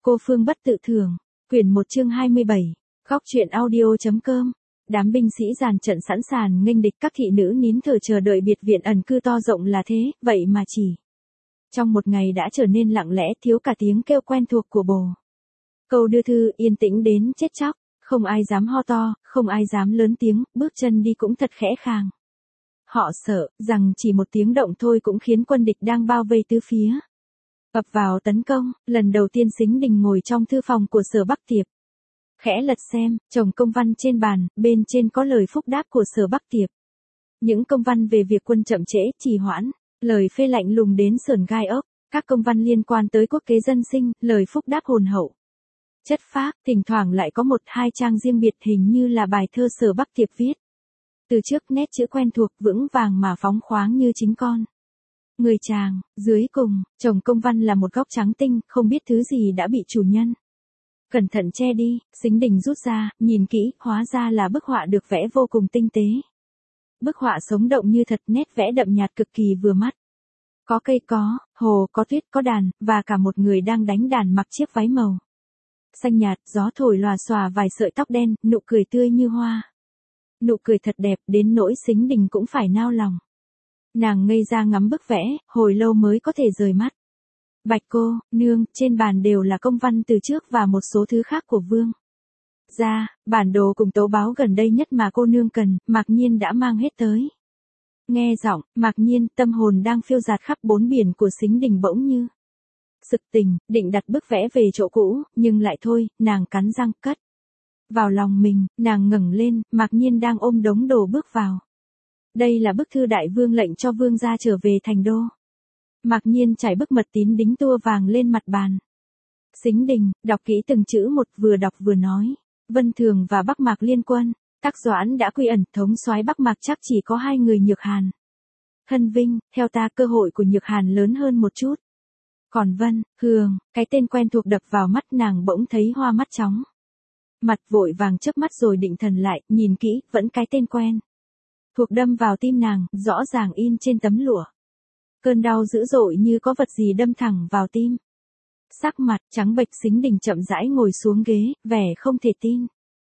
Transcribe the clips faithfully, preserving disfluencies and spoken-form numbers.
Cô Phương Bất Tự Thường, quyển một chương hai mươi bảy, góc truyện audio.com. Đám binh sĩ dàn trận sẵn sàng nghênh địch, các thị nữ nín thở chờ đợi biệt viện ẩn cư to rộng là thế, vậy mà chỉ trong một ngày đã trở nên lặng lẽ, thiếu cả tiếng kêu quen thuộc của bồ câu đưa thư, yên tĩnh đến chết chóc, không ai dám ho to, không ai dám lớn tiếng, bước chân đi cũng thật khẽ khàng. Họ sợ rằng chỉ một tiếng động thôi cũng khiến quân địch đang bao vây tứ phía ập vào tấn công. Lần đầu tiên Sính Đình ngồi trong thư phòng của Sở Bắc Tiệp, khẽ lật xem chồng công văn trên bàn, bên trên có lời phúc đáp của Sở Bắc Tiệp. Những công văn về việc quân chậm trễ, trì hoãn, lời phê lạnh lùng đến sườn gai ốc, các công văn liên quan tới quốc kế dân sinh, lời phúc đáp hồn hậu, chất phác, thỉnh thoảng lại có một hai trang riêng biệt hình như là bài thơ Sở Bắc Tiệp viết. Từ trước nét chữ quen thuộc, vững vàng mà phóng khoáng như chính con người chàng. Dưới cùng, chồng công văn là một góc trắng tinh, không biết thứ gì đã bị chủ nhân cẩn thận che đi. Sính Đình rút ra, nhìn kỹ, hóa ra là bức họa được vẽ vô cùng tinh tế. Bức họa sống động như thật, nét vẽ đậm nhạt cực kỳ vừa mắt. Có cây, có hồ, có tuyết, có đàn, và cả một người đang đánh đàn mặc chiếc váy màu xanh nhạt, gió thổi lòa xòa vài sợi tóc đen, nụ cười tươi như hoa. Nụ cười thật đẹp, đến nỗi Sính Đình cũng phải nao lòng. Nàng ngây ra ngắm bức vẽ, hồi lâu mới có thể rời mắt. Bạch cô nương, trên bàn đều là công văn từ trước và một số thứ khác của Vương gia, bản đồ cùng tấu báo gần đây nhất mà cô nương cần, Mạc Nhiên đã mang hết tới. Nghe giọng Mạc Nhiên, tâm hồn đang phiêu dạt khắp bốn biển của Sính Đình bỗng như sực tỉnh, định đặt bức vẽ về chỗ cũ, nhưng lại thôi, nàng cắn răng cất vào lòng mình. Nàng ngẩng lên, Mạc Nhiên đang ôm đống đồ bước vào. Đây là bức thư đại vương lệnh cho vương gia trở về thành đô. Mạc Nhiên trải bức mật tín đính tua vàng lên mặt bàn. Sính Đình đọc kỹ từng chữ một, vừa đọc vừa nói. Vân Thường và Bắc Mạc liên quân, Tắc Doãn đã quy ẩn, thống soái Bắc Mạc chắc chỉ có hai người Nhược Hàn, Hân Vinh. Theo ta, cơ hội của Nhược Hàn lớn hơn một chút. Còn Vân Hường, cái tên quen thuộc đập vào mắt, nàng bỗng thấy hoa mắt chóng mặt, vội vàng chớp mắt rồi định thần lại, nhìn kỹ, vẫn cái tên quen thuộc đâm vào tim nàng, rõ ràng in trên tấm lụa. Cơn đau dữ dội như có vật gì đâm thẳng vào tim. Sắc mặt trắng bệch, Sính Đình chậm rãi ngồi xuống ghế, vẻ không thể tin.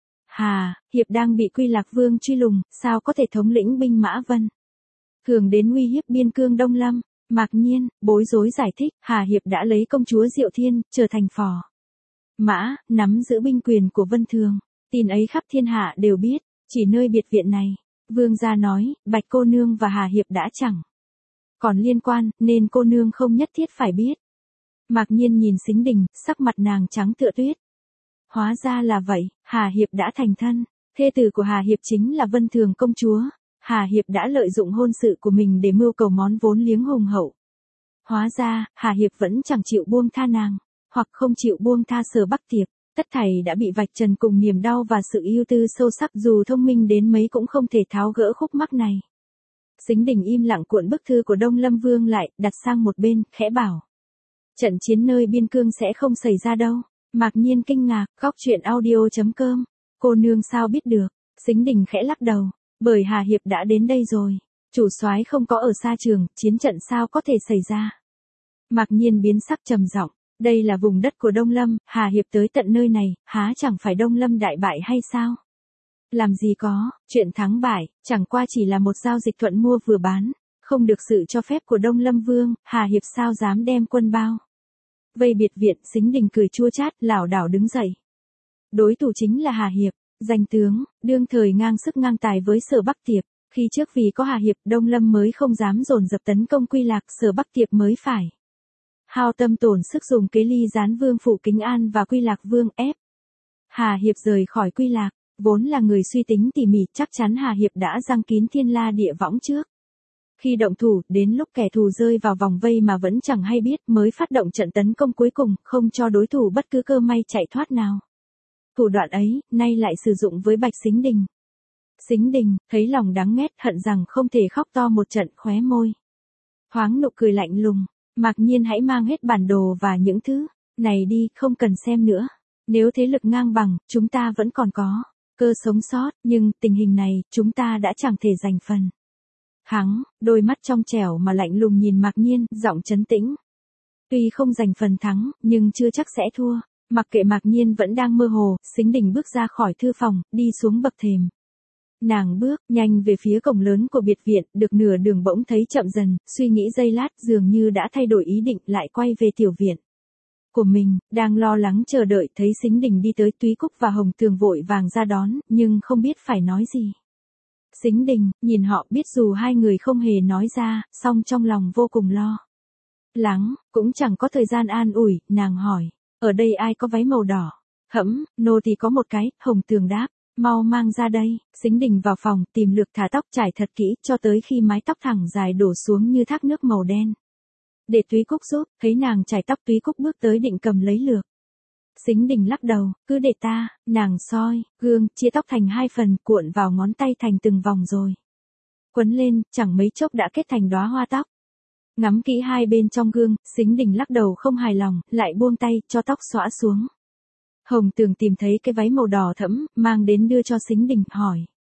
Hà Hiệp đang bị Quy Lạc Vương truy lùng, sao có thể thống lĩnh binh mã Vân Thường đến uy hiếp biên cương Đông Lâm? Mạc Nhiên bối rối giải thích, Hà Hiệp đã lấy công chúa Diệu Thiên, trở thành phò mã, nắm giữ binh quyền của Vân Thường. Tin ấy khắp thiên hạ đều biết, chỉ nơi biệt viện này, vương gia nói, Bạch cô nương và Hà Hiệp đã chẳng còn liên quan, nên cô nương không nhất thiết phải biết. Mạc Nhiên nhìn Sính Đình, sắc mặt nàng trắng tựa tuyết. Hóa ra là vậy, Hà Hiệp đã thành thân. Thê tử của Hà Hiệp chính là Vân Thường công chúa. Hà Hiệp đã lợi dụng hôn sự của mình để mưu cầu món vốn liếng hùng hậu. Hóa ra, Hà Hiệp vẫn chẳng chịu buông tha nàng, hoặc không chịu buông tha Sở Bắc Tiệp. Tất thảy đã bị vạch trần cùng niềm đau và sự ưu tư sâu sắc, dù thông minh đến mấy cũng không thể tháo gỡ khúc mắc này. Sính Đình im lặng cuộn bức thư của Đông Lâm Vương lại, đặt sang một bên, khẽ bảo. Trận chiến nơi biên cương sẽ không xảy ra đâu. Mạc Nhiên kinh ngạc, góc truyện audio.com. Cô nương sao biết được? Sính Đình khẽ lắc đầu. Bởi Hà Hiệp đã đến đây rồi. Chủ soái không có ở xa trường, chiến trận sao có thể xảy ra? Mạc Nhiên biến sắc trầm giọng. Đây là vùng đất của Đông Lâm, Hà Hiệp tới tận nơi này, há chẳng phải Đông Lâm đại bại hay sao? Làm gì có, chuyện thắng bại, chẳng qua chỉ là một giao dịch thuận mua vừa bán, không được sự cho phép của Đông Lâm Vương, Hà Hiệp sao dám đem quân bao vây biệt viện? Sính Đình cười chua chát, lảo đảo đứng dậy. Đối thủ chính là Hà Hiệp, danh tướng, đương thời ngang sức ngang tài với Sở Bắc Tiệp. Khi trước vì có Hà Hiệp, Đông Lâm mới không dám dồn dập tấn công Quy Lạc, Sở Bắc Tiệp mới phải hao tâm tổn sức dùng kế ly gián Vương phủ Kính An và Quy Lạc Vương ép Hà Hiệp rời khỏi Quy Lạc. Vốn là người suy tính tỉ mỉ, chắc chắn Hà Hiệp đã giăng kín thiên la địa võng trước. Khi động thủ, đến lúc kẻ thù rơi vào vòng vây mà vẫn chẳng hay biết, mới phát động trận tấn công cuối cùng, không cho đối thủ bất cứ cơ may chạy thoát nào. Thủ đoạn ấy, nay lại sử dụng với Bạch Sính Đình. Sính Đình, thấy lòng đắng nghét, hận rằng không thể khóc to một trận, khóe môi thoáng nụ cười lạnh lùng. Mạc Nhiên hãy mang hết bản đồ và những thứ này đi, không cần xem nữa. Nếu thế lực ngang bằng, chúng ta vẫn còn có cơ sống sót, nhưng tình hình này, chúng ta đã chẳng thể giành phần thắng. Đôi mắt trong trẻo mà lạnh lùng nhìn Mạc Nhiên, giọng trấn tĩnh. Tuy không giành phần thắng, nhưng chưa chắc sẽ thua. Mặc kệ Mạc Nhiên vẫn đang mơ hồ, Sính Đình bước ra khỏi thư phòng, đi xuống bậc thềm. Nàng bước nhanh về phía cổng lớn của biệt viện, được nửa đường bỗng thấy chậm dần, suy nghĩ giây lát dường như đã thay đổi ý định lại quay về tiểu viện của mình, đang lo lắng chờ đợi thấy Sính Đình đi tới Túy Cúc và Hồng Tường vội vàng ra đón, nhưng không biết phải nói gì. Sính Đình, nhìn họ biết dù hai người không hề nói ra, song trong lòng vô cùng lo lắng, cũng chẳng có thời gian an ủi, nàng hỏi, ở đây ai có váy màu đỏ? Hẫm, nô thì có một cái, Hồng Tường đáp, mau mang ra đây. Sính Đình vào phòng, tìm lược thả tóc trải thật kỹ, cho tới khi mái tóc thẳng dài đổ xuống như thác nước màu đen. Để Túy Cúc giúp, thấy nàng trải tóc Túy Cúc bước tới định cầm lấy lược. Sính Đình lắc đầu, cứ để ta, nàng soi, gương, chia tóc thành hai phần, cuộn vào ngón tay thành từng vòng rồi quấn lên, chẳng mấy chốc đã kết thành đóa hoa tóc. Ngắm kỹ hai bên trong gương, Sính Đình lắc đầu không hài lòng, lại buông tay, cho tóc xõa xuống. Hồng Tường tìm thấy cái váy màu đỏ thẫm, mang đến đưa cho Sính Đình, hỏi.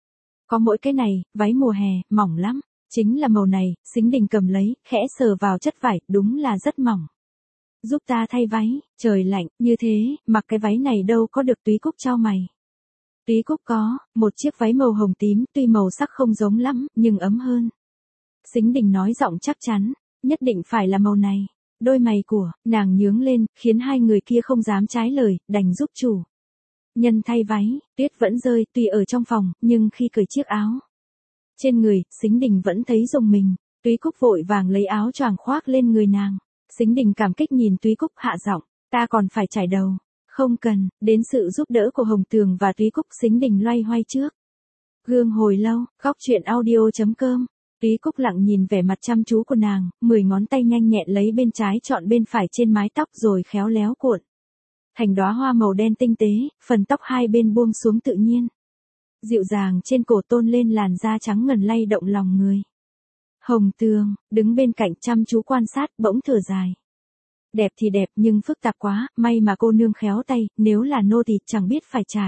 Có mỗi cái này, váy mùa hè, mỏng lắm. Chính là màu này, Sính Đình cầm lấy, khẽ sờ vào chất vải, đúng là rất mỏng. Giúp ta thay váy, trời lạnh, như thế, mặc cái váy này đâu có được. Túy Cúc chau mày. Túy Cúc có, một chiếc váy màu hồng tím, tuy màu sắc không giống lắm, nhưng ấm hơn. Sính Đình nói giọng chắc chắn, nhất định phải là màu này. Đôi mày của nàng nhướng lên, khiến hai người kia không dám trái lời, đành giúp chủ nhân thay váy. Tuyết vẫn rơi, tuy ở trong phòng, nhưng khi cởi chiếc áo trên người, Sính Đình vẫn thấy rùng mình. Túy Cúc vội vàng lấy áo choàng khoác lên người nàng. Sính Đình cảm kích nhìn Túy Cúc, hạ giọng, ta còn phải chải đầu. Không cần, đến sự giúp đỡ của Hồng Tường và Túy Cúc, Sính Đình loay hoay trước gương hồi lâu. Góc truyện audio chấm com. Túy Cúc lặng nhìn vẻ mặt chăm chú của nàng, mười ngón tay nhanh nhẹn lấy bên trái chọn bên phải trên mái tóc rồi khéo léo cuộn thành đóa hoa màu đen tinh tế, phần tóc hai bên buông xuống tự nhiên, dịu dàng trên cổ tôn lên làn da trắng ngần lay động lòng người. Hồng Tường đứng bên cạnh chăm chú quan sát, bỗng thở dài. Đẹp thì đẹp nhưng phức tạp quá, may mà cô nương khéo tay, nếu là nô thì chẳng biết phải trải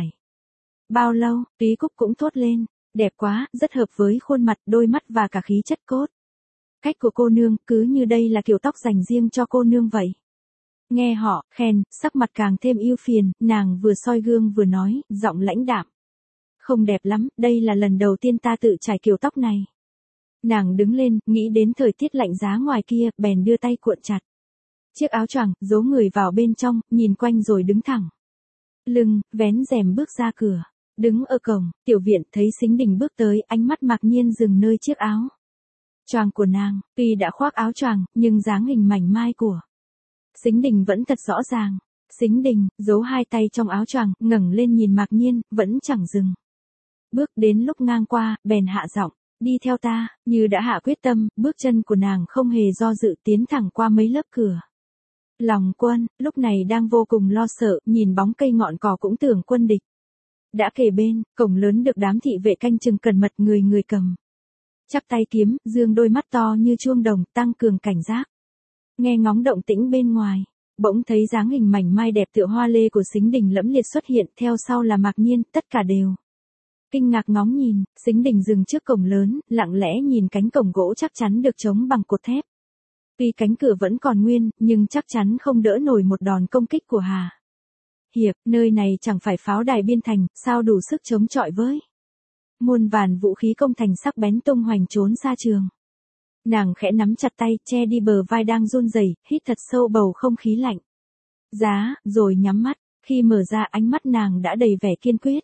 bao lâu. Túy Cúc cũng thốt lên, đẹp quá, rất hợp với khuôn mặt, đôi mắt và cả khí chất cốt cách của cô nương, cứ như đây là kiểu tóc dành riêng cho cô nương vậy. Nghe họ khen, sắc mặt càng thêm ưu phiền, nàng vừa soi gương vừa nói, giọng lãnh đạm. Không đẹp lắm, đây là lần đầu tiên ta tự trải kiểu tóc này. Nàng đứng lên, nghĩ đến thời tiết lạnh giá ngoài kia, bèn đưa tay cuộn chặt chiếc áo choàng, giấu người vào bên trong, nhìn quanh rồi đứng thẳng lưng, vén rèm bước ra cửa. Đứng ở cổng tiểu viện, thấy Sính Đình bước tới, ánh mắt Mạc Nhiên dừng nơi chiếc áo choàng của nàng. Tuy đã khoác áo choàng, nhưng dáng hình mảnh mai của Sính Đình vẫn thật rõ ràng. Sính Đình giấu hai tay trong áo choàng, ngẩng lên nhìn Mạc Nhiên, vẫn chẳng dừng bước. Đến lúc ngang qua, bèn hạ giọng, đi theo ta. Như đã hạ quyết tâm, bước chân của nàng không hề do dự, tiến thẳng qua mấy lớp cửa. Lòng Quân lúc này đang vô cùng lo sợ, nhìn bóng cây ngọn cỏ cũng tưởng quân địch đã kề bên. Cổng lớn được đám thị vệ canh chừng cẩn mật, người người cầm chắp tay kiếm, dương đôi mắt to như chuông đồng, tăng cường cảnh giác. Nghe ngóng động tĩnh bên ngoài, bỗng thấy dáng hình mảnh mai đẹp tựa hoa lê của Sính Đình lẫm liệt xuất hiện, theo sau là Mạc Nhiên, tất cả đều kinh ngạc ngóng nhìn. Sính Đình dừng trước cổng lớn, lặng lẽ nhìn cánh cổng gỗ chắc chắn được chống bằng cột thép. Tuy cánh cửa vẫn còn nguyên, nhưng chắc chắn không đỡ nổi một đòn công kích của Hà Hiệp. Nơi này chẳng phải pháo đài biên thành, sao đủ sức chống chọi với muôn vàn vũ khí công thành sắc bén tung hoành trốn xa trường. Nàng khẽ nắm chặt tay, che đi bờ vai đang run rẩy, hít thật sâu bầu không khí lạnh giá, rồi nhắm mắt. Khi mở ra, ánh mắt nàng đã đầy vẻ kiên quyết.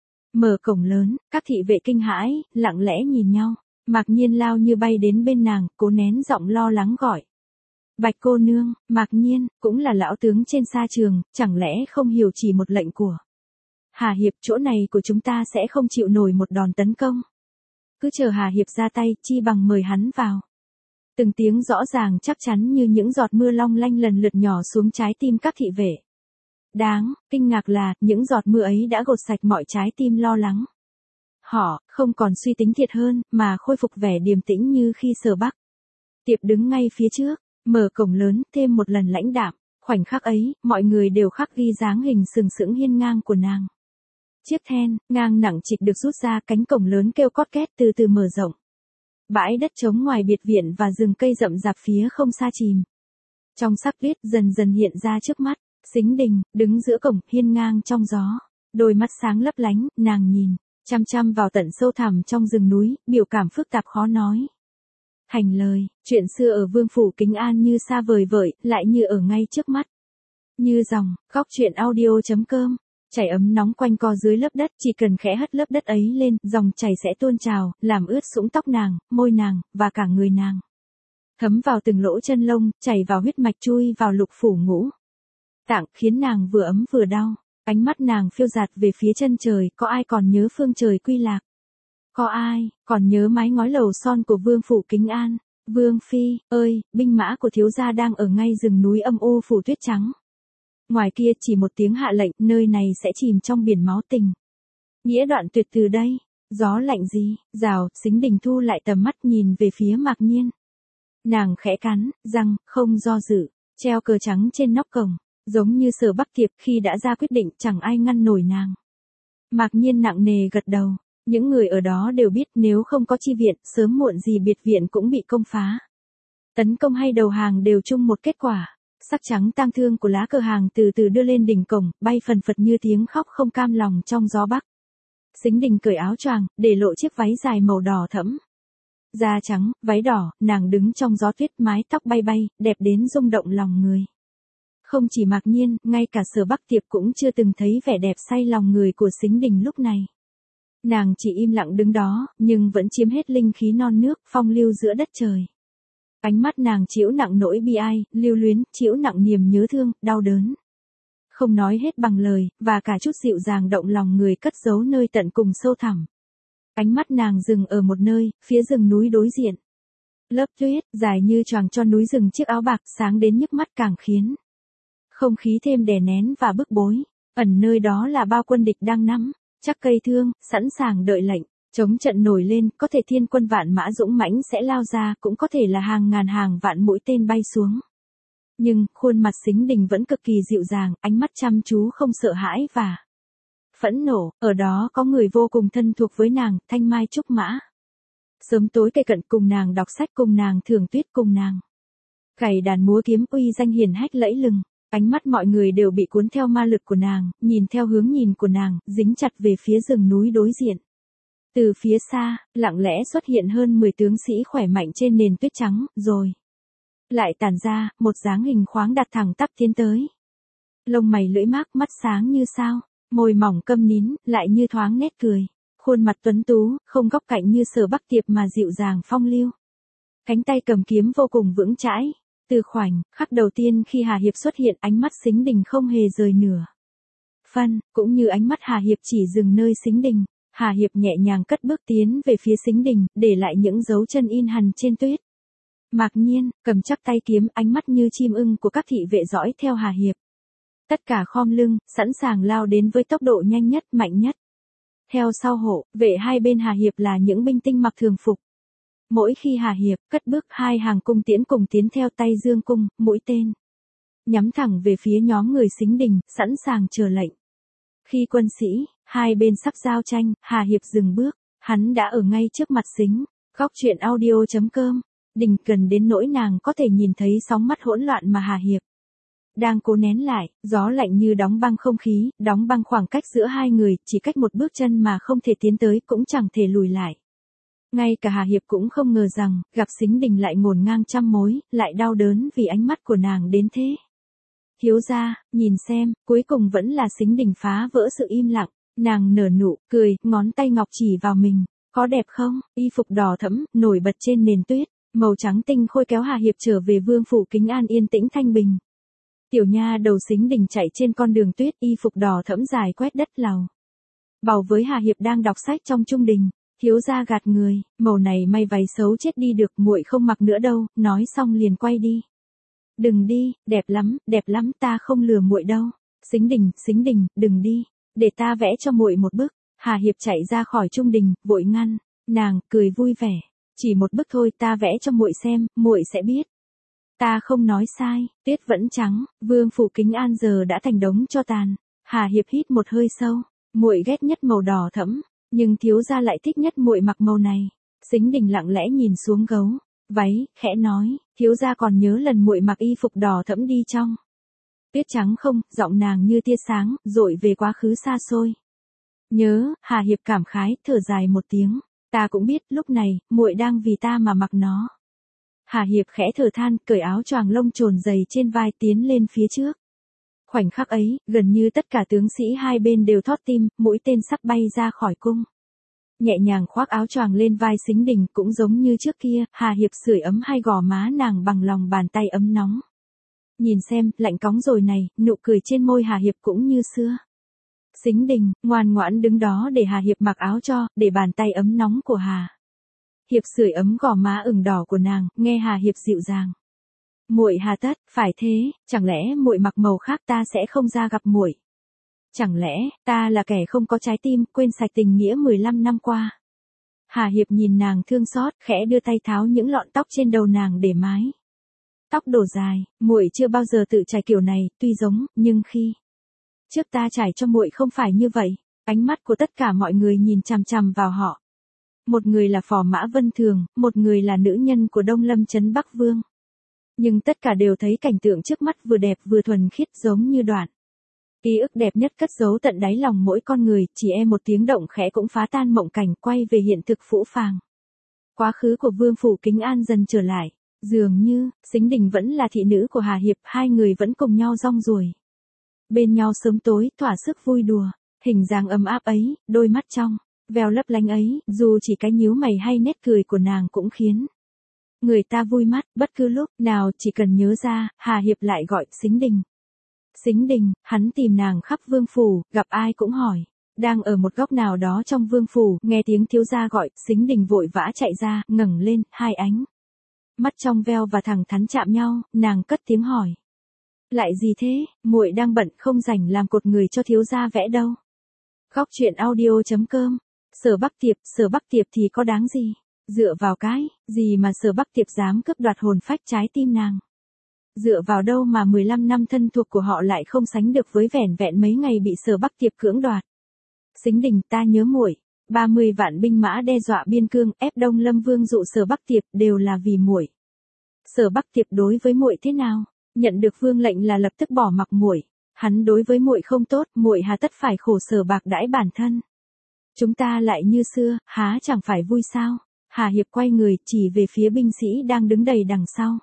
Mở cổng lớn, các thị vệ kinh hãi, lặng lẽ nhìn nhau. Mạc Nhiên lao như bay đến bên nàng, cố nén giọng lo lắng gọi. Bạch cô nương. Mạc Nhiên cũng là lão tướng trên sa trường, chẳng lẽ không hiểu chỉ một lệnh của Hà Hiệp, chỗ này của chúng ta sẽ không chịu nổi một đòn tấn công. Cứ chờ Hà Hiệp ra tay, chi bằng mời hắn vào. Từng tiếng rõ ràng chắc chắn như những giọt mưa long lanh lần lượt nhỏ xuống trái tim các thị vệ. Đáng kinh ngạc là, những giọt mưa ấy đã gột sạch mọi trái tim lo lắng. Họ không còn suy tính thiệt hơn, mà khôi phục vẻ điềm tĩnh như khi Sở Bắc Tiệp đứng ngay phía trước, mở cổng lớn, thêm một lần lãnh đạm. Khoảnh khắc ấy, mọi người đều khắc ghi dáng hình sừng sững hiên ngang của nàng. Chiếc then ngang nặng trịch được rút ra, cánh cổng lớn kêu cót két từ từ mở rộng. Bãi đất trống ngoài biệt viện và rừng cây rậm rạp phía không xa chìm trong sắc tuyết dần dần hiện ra trước mắt. Sính Đình, đứng giữa cổng, hiên ngang trong gió. Đôi mắt sáng lấp lánh, nàng nhìn, chăm chăm vào tận sâu thẳm trong rừng núi, biểu cảm phức tạp khó nói. Thành lời, chuyện xưa ở Vương phủ Kính An như xa vời vợi, lại như ở ngay trước mắt. Như dòng, góc truyện audio.com, chảy ấm nóng quanh co dưới lớp đất, chỉ cần khẽ hất lớp đất ấy lên, dòng chảy sẽ tuôn trào, làm ướt sũng tóc nàng, môi nàng, và cả người nàng. Thấm vào từng lỗ chân lông, chảy vào huyết mạch chui vào lục phủ ngũ tạng, khiến nàng vừa ấm vừa đau. Ánh mắt nàng phiêu dạt về phía chân trời, có ai còn nhớ phương trời quy lạc? Có ai còn nhớ mái ngói lầu son của Vương phủ Kính An? Vương phi ơi, binh mã của thiếu gia đang ở ngay rừng núi âm u phủ tuyết trắng. Ngoài kia chỉ một tiếng hạ lệnh, nơi này sẽ chìm trong biển máu tình. Nghĩa đoạn tuyệt từ đây. Gió lạnh gì, rào, Sính Đình thu lại tầm mắt nhìn về phía Mạc Nhiên. Nàng khẽ cắn răng, không do dự, treo cờ trắng trên nóc cổng. Giống như Sở Bắc Tiệp khi đã ra quyết định, chẳng ai ngăn nổi nàng. Mạc Nhiên nặng nề gật đầu. Những người ở đó đều biết nếu không có chi viện, sớm muộn gì biệt viện cũng bị công phá. Tấn công hay đầu hàng đều chung một kết quả. Sắc trắng tang thương của lá cờ hàng từ từ đưa lên đỉnh cổng, bay phần phật như tiếng khóc không cam lòng trong gió bắc. Sính Đình cởi áo choàng, để lộ chiếc váy dài màu đỏ thẫm. Da trắng, váy đỏ, nàng đứng trong gió tuyết, mái tóc bay bay, đẹp đến rung động lòng người. Không chỉ Mạc Nhiên, ngay cả Sở Bắc Tiệp cũng chưa từng thấy vẻ đẹp say lòng người của Sính Đình lúc này. Nàng chỉ im lặng đứng đó, nhưng vẫn chiếm hết linh khí non nước, phong lưu giữa đất trời. Ánh mắt nàng chịu nặng nỗi bi ai, lưu luyến, chịu nặng niềm nhớ thương, đau đớn. Không nói hết bằng lời, và cả chút dịu dàng động lòng người cất giấu nơi tận cùng sâu thẳm. Ánh mắt nàng dừng ở một nơi, phía rừng núi đối diện. Lớp tuyết, dài như choàng cho núi rừng, chiếc áo bạc sáng đến nhức mắt càng khiến không khí thêm đè nén và bức bối. Ẩn nơi đó là bao quân địch đang nắm chắc cây thương, sẵn sàng đợi lệnh. Chống trận nổi lên, có thể thiên quân vạn mã dũng mãnh sẽ lao ra, cũng có thể là hàng ngàn hàng vạn mũi tên bay xuống. Nhưng, khuôn mặt Sính Đình vẫn cực kỳ dịu dàng, ánh mắt chăm chú không sợ hãi và phẫn nộ. Ở đó có người vô cùng thân thuộc với nàng, Thanh Mai Trúc Mã. Sớm tối kề cận cùng nàng, đọc sách cùng nàng, thưởng tuyết cùng nàng. Cày đàn múa kiếm, uy danh hiển hách lẫy lừng. Ánh mắt mọi người đều bị cuốn theo ma lực của nàng, nhìn theo hướng nhìn của nàng, dính chặt về phía rừng núi đối diện. Từ phía xa, lặng lẽ xuất hiện hơn mười tướng sĩ khỏe mạnh trên nền tuyết trắng, rồi lại tản ra, một dáng hình khoáng đạt thẳng tắp tiến tới. Lông mày lưỡi mác, mắt sáng như sao, môi mỏng câm nín, lại như thoáng nét cười. Khuôn mặt tuấn tú, không góc cạnh như Sở Bắc Tiệp mà dịu dàng phong lưu. Cánh tay cầm kiếm vô cùng vững chãi. Từ khoảnh khắc đầu tiên khi Hà Hiệp xuất hiện, ánh mắt Sính Đình không hề rời nửa phân, cũng như ánh mắt Hà Hiệp chỉ dừng nơi Sính Đình. Hà Hiệp nhẹ nhàng cất bước tiến về phía Sính Đình, để lại những dấu chân in hằn trên tuyết. Mạc Nhiên, cầm chắc tay kiếm, ánh mắt như chim ưng của các thị vệ dõi theo Hà Hiệp. Tất cả khom lưng, sẵn sàng lao đến với tốc độ nhanh nhất, mạnh nhất. Theo sau hộ, vệ hai bên Hà Hiệp là những binh tinh mặc thường phục. Mỗi khi Hà Hiệp cất bước, hai hàng cung tiễn cùng tiến theo, tay dương cung, mũi tên nhắm thẳng về phía nhóm người Sính Đình, sẵn sàng chờ lệnh. Khi quân sĩ hai bên sắp giao tranh, Hà Hiệp dừng bước, hắn đã ở ngay trước mặt Sính. Góc truyện audio.com. Đình gần đến nỗi nàng có thể nhìn thấy sóng mắt hỗn loạn mà Hà Hiệp đang cố nén lại. Gió lạnh như đóng băng không khí, đóng băng khoảng cách giữa hai người, chỉ cách một bước chân mà không thể tiến tới, cũng chẳng thể lùi lại. Ngay cả Hà Hiệp cũng không ngờ rằng, gặp Sính Đình lại ngổn ngang trăm mối, lại đau đớn vì ánh mắt của nàng đến thế. Thiếu gia, nhìn xem, cuối cùng vẫn là Sính Đình phá vỡ sự im lặng. Nàng nở nụ cười, ngón tay ngọc chỉ vào mình. Có đẹp không? Y phục đỏ thẫm, nổi bật trên nền tuyết, màu trắng tinh khôi kéo Hà Hiệp trở về Vương phủ Kính An yên tĩnh thanh bình. Tiểu nha đầu Sính Đình chạy trên con đường tuyết, y phục đỏ thẫm dài quét đất lầu bầu với Hà Hiệp đang đọc sách trong trung đình. Thiếu gia gạt người, màu này may váy xấu chết đi được, muội không mặc nữa đâu. Nói xong liền quay đi. Đừng đi, đẹp lắm, đẹp lắm, ta không lừa muội đâu. Sính Đình, Sính Đình, đừng đi, để ta vẽ cho muội một bức. Hà Hiệp chạy ra khỏi trung đình, vội ngăn nàng, cười vui vẻ. Chỉ một bức thôi, ta vẽ cho muội xem, muội sẽ biết. Ta không nói sai. Tuyết vẫn trắng, Vương phủ Kính An giờ đã thành đống tro tàn. Hà Hiệp hít một hơi sâu, muội ghét nhất màu đỏ thẫm, nhưng thiếu gia lại thích nhất muội mặc màu này. Sính Đình lặng lẽ nhìn xuống gấu váy, khẽ nói, thiếu gia còn nhớ lần muội mặc y phục đỏ thẫm đi trong Tuyết trắng không, giọng nàng như tia sáng, dội về quá khứ xa xôi. Nhớ, Hà Hiệp cảm khái, thở dài một tiếng. Ta cũng biết, lúc này, muội đang vì ta mà mặc nó. Hà Hiệp khẽ thở than, cởi áo choàng lông trồn dày trên vai tiến lên phía trước. Khoảnh khắc ấy, gần như tất cả tướng sĩ hai bên đều thót tim, mũi tên sắp bay ra khỏi cung. Nhẹ nhàng khoác áo choàng lên vai Sính Đình, cũng giống như trước kia, Hà Hiệp sưởi ấm hai gò má nàng bằng lòng bàn tay ấm nóng. Nhìn xem, lạnh cóng rồi này, nụ cười trên môi Hà Hiệp cũng như xưa. Sính Đình, ngoan ngoãn đứng đó để Hà Hiệp mặc áo cho, để bàn tay ấm nóng của Hà Hiệp sưởi ấm gò má ửng đỏ của nàng, nghe Hà Hiệp dịu dàng. Muội hà tất, phải thế, chẳng lẽ muội mặc màu khác ta sẽ không ra gặp muội? Chẳng lẽ, ta là kẻ không có trái tim, quên sạch tình nghĩa mười lăm năm qua? Hà Hiệp nhìn nàng thương xót, khẽ đưa tay tháo những lọn tóc trên đầu nàng để mái. Tóc đổ dài, muội chưa bao giờ tự trải kiểu này, tuy giống, nhưng khi trước ta trải cho muội không phải như vậy. Ánh mắt của tất cả mọi người nhìn chằm chằm vào họ. Một người là Phò Mã Vân Thường, một người là nữ nhân của Đông Lâm trấn Bắc Vương. Nhưng tất cả đều thấy cảnh tượng trước mắt vừa đẹp vừa thuần khiết giống như đoạn ký ức đẹp nhất cất giấu tận đáy lòng mỗi con người, chỉ e một tiếng động khẽ cũng phá tan mộng cảnh, quay về hiện thực phũ phàng. Quá khứ của Vương phủ Kính An dần trở lại, dường như, Sính Đình vẫn là thị nữ của Hà Hiệp, hai người vẫn cùng nhau rong ruổi bên nhau sớm tối, thỏa sức vui đùa, hình dáng ấm áp ấy, đôi mắt trong veo lấp lánh ấy, dù chỉ cái nhíu mày hay nét cười của nàng cũng khiến người ta vui mắt, bất cứ lúc nào chỉ cần nhớ ra, Hà Hiệp lại gọi Sính Đình. Sính Đình, hắn tìm nàng khắp vương phủ, gặp ai cũng hỏi. Đang ở một góc nào đó trong vương phủ, nghe tiếng thiếu gia gọi, Sính Đình vội vã chạy ra, ngẩng lên, hai ánh mắt trong veo và thẳng thắn chạm nhau, nàng cất tiếng hỏi. Lại gì thế, muội đang bận không rảnh làm cột người cho thiếu gia vẽ đâu. Góc truyện audio chấm com. Sở Bắc Tiệp, Sở Bắc Tiệp thì có đáng gì? Dựa vào cái gì mà Sở Bắc Tiệp dám cướp đoạt hồn phách trái tim nàng? Dựa vào đâu mà mười lăm năm thân thuộc của họ lại không sánh được với vẻn vẹn mấy ngày bị Sở Bắc Tiệp cưỡng đoạt? Sính Đình, ta nhớ muội, ba mươi vạn binh mã đe dọa biên cương, ép Đông Lâm Vương dụ Sở Bắc Tiệp đều là vì muội. Sở Bắc Tiệp đối với muội thế nào? Nhận được vương lệnh là lập tức bỏ mặc muội. Hắn đối với muội không tốt, muội hà tất phải khổ sở bạc đãi bản thân. Chúng ta lại như xưa, há chẳng phải vui sao? Hà Hiệp quay người, chỉ về phía binh sĩ đang đứng đầy đằng sau.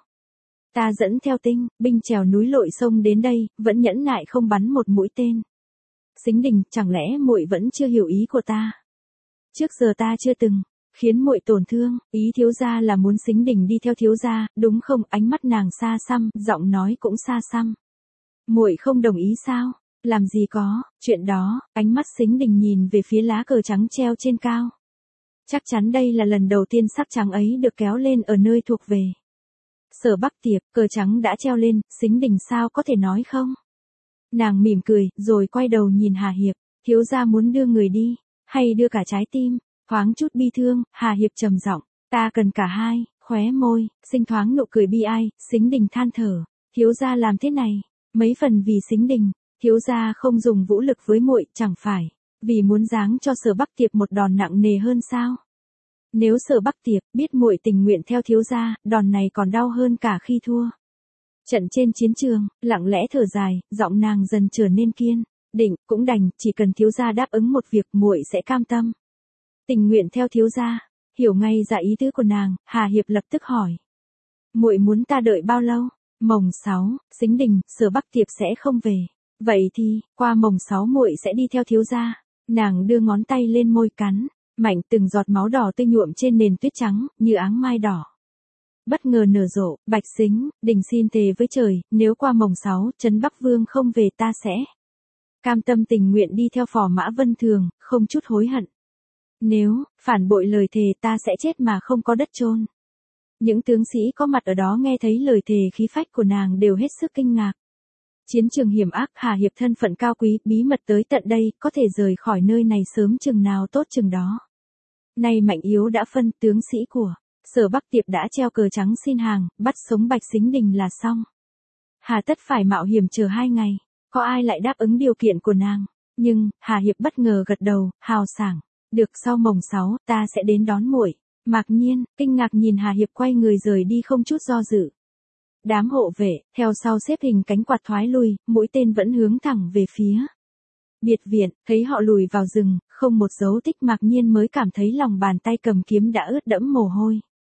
Ta dẫn theo tinh, binh trèo núi lội sông đến đây, vẫn nhẫn nại không bắn một mũi tên. Sính Đình, chẳng lẽ muội vẫn chưa hiểu ý của ta? Trước giờ ta chưa từng khiến muội tổn thương, ý thiếu gia là muốn Sính Đình đi theo thiếu gia, đúng không? Ánh mắt nàng xa xăm, giọng nói cũng xa xăm. Muội không đồng ý sao? Làm gì có, chuyện đó. Ánh mắt Sính Đình nhìn về phía lá cờ trắng treo trên cao. Chắc chắn đây là lần đầu tiên sắc trắng ấy được kéo lên ở nơi thuộc về Sở Bắc Tiệp. Cờ trắng đã treo lên, Sính Đình sao có thể nói không? Nàng mỉm cười, rồi quay đầu nhìn Hà Hiệp. Thiếu gia muốn đưa người đi, hay đưa cả trái tim? Thoáng chút bi thương, Hà Hiệp trầm giọng. Ta cần cả hai. Khóe môi, sinh thoáng nụ cười bi ai. Sính Đình than thở. Thiếu gia làm thế này, mấy phần vì Sính Đình. Thiếu gia không dùng vũ lực với muội, chẳng phải vì muốn giáng cho Sở Bắc Tiệp một đòn nặng nề hơn sao? Nếu Sở Bắc Tiệp biết muội tình nguyện theo thiếu gia, đòn này còn đau hơn cả khi thua trận trên chiến trường. Lặng lẽ thở dài, giọng nàng dần trở nên kiên định. Cũng đành, chỉ cần thiếu gia đáp ứng một việc, muội sẽ cam tâm tình nguyện theo thiếu gia. Hiểu ngay ra ý tứ của nàng, Hà Hiệp lập tức hỏi. Muội muốn ta đợi bao lâu? Mồng sáu, Sính Đình, Sở Bắc Tiệp sẽ không về. Vậy thì, qua mồng sáu muội sẽ đi theo thiếu gia. Nàng đưa ngón tay lên môi cắn, mạnh từng giọt máu đỏ tươi nhuộm trên nền tuyết trắng, như áng mai đỏ. Bất ngờ nở rộ, Bạch Sính Đình xin thề với trời, nếu qua mồng sáu, trấn Bắc Vương không về ta sẽ cam tâm tình nguyện đi theo Phò Mã Vân Thường, không chút hối hận. Nếu phản bội lời thề ta sẽ chết mà không có đất chôn. Những tướng sĩ có mặt ở đó nghe thấy lời thề khí phách của nàng đều hết sức kinh ngạc. Chiến trường hiểm ác, Hà Hiệp thân phận cao quý, bí mật tới tận đây, có thể rời khỏi nơi này sớm chừng nào tốt chừng đó. Nay mạnh yếu đã phân, tướng sĩ của Sở Bắc Tiệp đã treo cờ trắng xin hàng, bắt sống Bạch Sính Đình là xong. Hà tất phải mạo hiểm chờ hai ngày, có ai lại đáp ứng điều kiện của nàng? Nhưng, Hà Hiệp bất ngờ gật đầu, hào sảng. Được, sau mồng sáu, ta sẽ đến đón muội. Mạc Nhiên, kinh ngạc nhìn Hà Hiệp quay người rời đi không chút do dự. Đám hộ vệ, theo sau xếp hình cánh quạt thoái lui, mũi tên vẫn hướng thẳng về phía biệt viện, thấy họ lùi vào rừng, không một dấu tích Mạc Nhiên mới cảm thấy lòng bàn tay cầm kiếm đã ướt đẫm mồ hôi.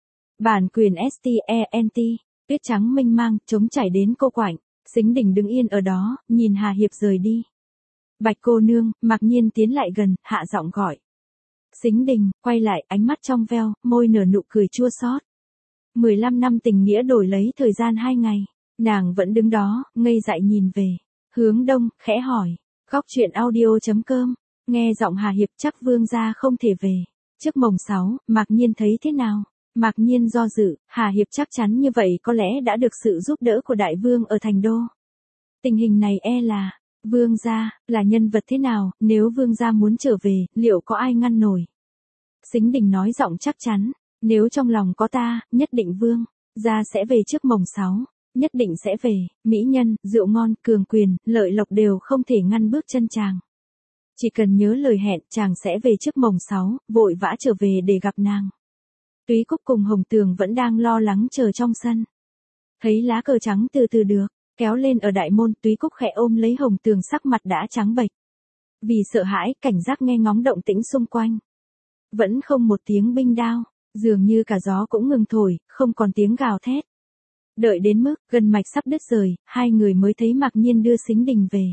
Bản quyền ét tê e en tê, tuyết trắng mênh mang, trống chảy đến cô quạnh, Sính Đình đứng yên ở đó, nhìn Hà Hiệp rời đi. Bạch cô nương, Mạc Nhiên tiến lại gần, hạ giọng gọi. Sính Đình, quay lại, ánh mắt trong veo, môi nở nụ cười chua xót. mười lăm năm tình nghĩa đổi lấy thời gian hai ngày, nàng vẫn đứng đó, ngây dại nhìn về hướng đông, khẽ hỏi. Góc truyện audio chấm com, nghe giọng Hà Hiệp chắc vương gia không thể về. Trước mồng sáu, Mạc Nhiên thấy thế nào? Mạc Nhiên do dự, Hà Hiệp chắc chắn như vậy có lẽ đã được sự giúp đỡ của đại vương ở thành đô. Tình hình này e là, vương gia, là nhân vật thế nào, nếu vương gia muốn trở về, liệu có ai ngăn nổi? Sính Đình nói giọng chắc chắn, nếu trong lòng có ta, nhất định vương gia sẽ về trước mồng sáu. Nhất định sẽ về, mỹ nhân, rượu ngon, cường quyền, lợi lộc đều không thể ngăn bước chân chàng. Chỉ cần nhớ lời hẹn, chàng sẽ về trước mồng sáu, vội vã trở về để gặp nàng. Túy Cúc cùng Hồng Tường vẫn đang lo lắng chờ trong sân. Thấy lá cờ trắng từ từ được kéo lên ở đại môn, Túy Cúc khẽ ôm lấy Hồng Tường, sắc mặt đã trắng bệch. Vì sợ hãi, cảnh giác nghe ngóng động tĩnh xung quanh. Vẫn không một tiếng binh đao, dường như cả gió cũng ngừng thổi, không còn tiếng gào thét. Đợi đến mức gần mạch sắp đứt rời, hai người mới thấy Mạc Nhiên đưa Sính Đình về.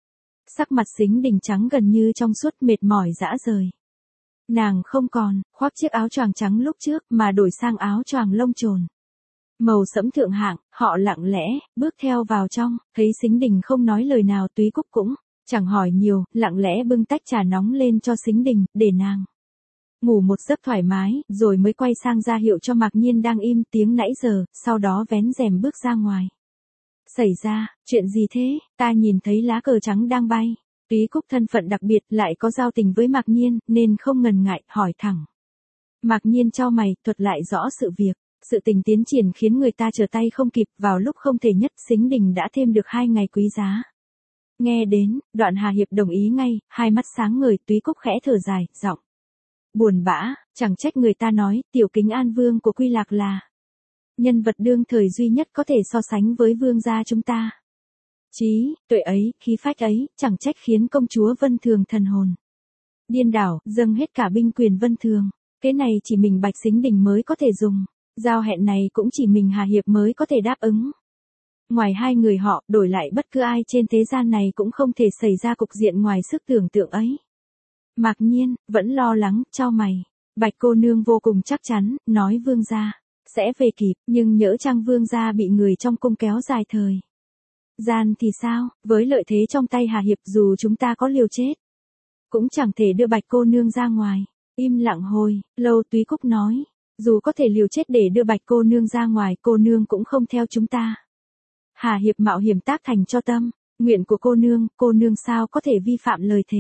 Sắc mặt Sính Đình trắng gần như trong suốt, mệt mỏi rã rời. Nàng không còn khoác chiếc áo choàng trắng lúc trước mà đổi sang áo choàng lông trồn. Màu sẫm thượng hạng, họ lặng lẽ bước theo vào trong, thấy Sính Đình không nói lời nào, Túy Cúc cũng chẳng hỏi nhiều, lặng lẽ bưng tách trà nóng lên cho Sính Đình, để nàng ngủ một giấc thoải mái, rồi mới quay sang ra hiệu cho Mạc Nhiên đang im tiếng nãy giờ, sau đó vén rèm bước ra ngoài. Xảy ra, chuyện gì thế? Ta nhìn thấy lá cờ trắng đang bay. Túy Cúc thân phận đặc biệt, lại có giao tình với Mạc Nhiên, nên không ngần ngại, hỏi thẳng. Mạc Nhiên chau mày, thuật lại rõ sự việc. Sự tình tiến triển khiến người ta trở tay không kịp, vào lúc không thể nhất, Sính Đình đã thêm được hai ngày quý giá. Nghe đến, đoạn Hà Hiệp đồng ý ngay, hai mắt sáng ngời, Túy Cúc khẽ thở dài, giọng buồn bã, chẳng trách người ta nói, tiểu Kính An Vương của Quy Lạc là nhân vật đương thời duy nhất có thể so sánh với vương gia chúng ta. Trí tuệ ấy, khí phách ấy, chẳng trách khiến công chúa Vân Thường thần hồn điên đảo, dâng hết cả binh quyền Vân Thường. Cái này chỉ mình Bạch Sính Đình mới có thể dùng, giao hẹn này cũng chỉ mình Hà Hiệp mới có thể đáp ứng. Ngoài hai người họ, đổi lại bất cứ ai trên thế gian này cũng không thể xảy ra cục diện ngoài sức tưởng tượng ấy. Mạc Nhiên vẫn lo lắng, chau mày. Bạch cô nương vô cùng chắc chắn, nói vương gia sẽ về kịp, nhưng nhỡ chăng vương gia bị người trong cung kéo dài thời gian thì sao? Với lợi thế trong tay Hà Hiệp, dù chúng ta có liều chết cũng chẳng thể đưa Bạch cô nương ra ngoài. Im lặng hồi lâu, Túy Cúc nói, dù có thể liều chết để đưa Bạch cô nương ra ngoài, cô nương cũng không theo chúng ta. Hà Hiệp mạo hiểm tác thành cho tâm nguyện của cô nương, cô nương sao có thể vi phạm lời thề.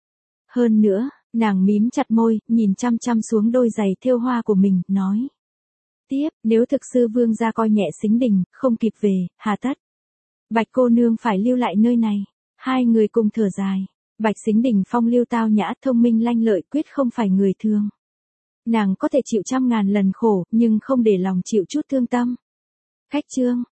Hơn nữa, nàng mím chặt môi, nhìn chăm chăm xuống đôi giày thêu hoa của mình, nói tiếp, nếu thực sư vương gia coi nhẹ Sính Đình, không kịp về, hà tất Bạch cô nương phải lưu lại nơi này. Hai người cùng thở dài. Bạch Sính Đình phong lưu tao nhã, thông minh lanh lợi, quyết không phải người thường. Nàng có thể chịu trăm ngàn lần khổ, nhưng không để lòng chịu chút thương tâm. Khách trương,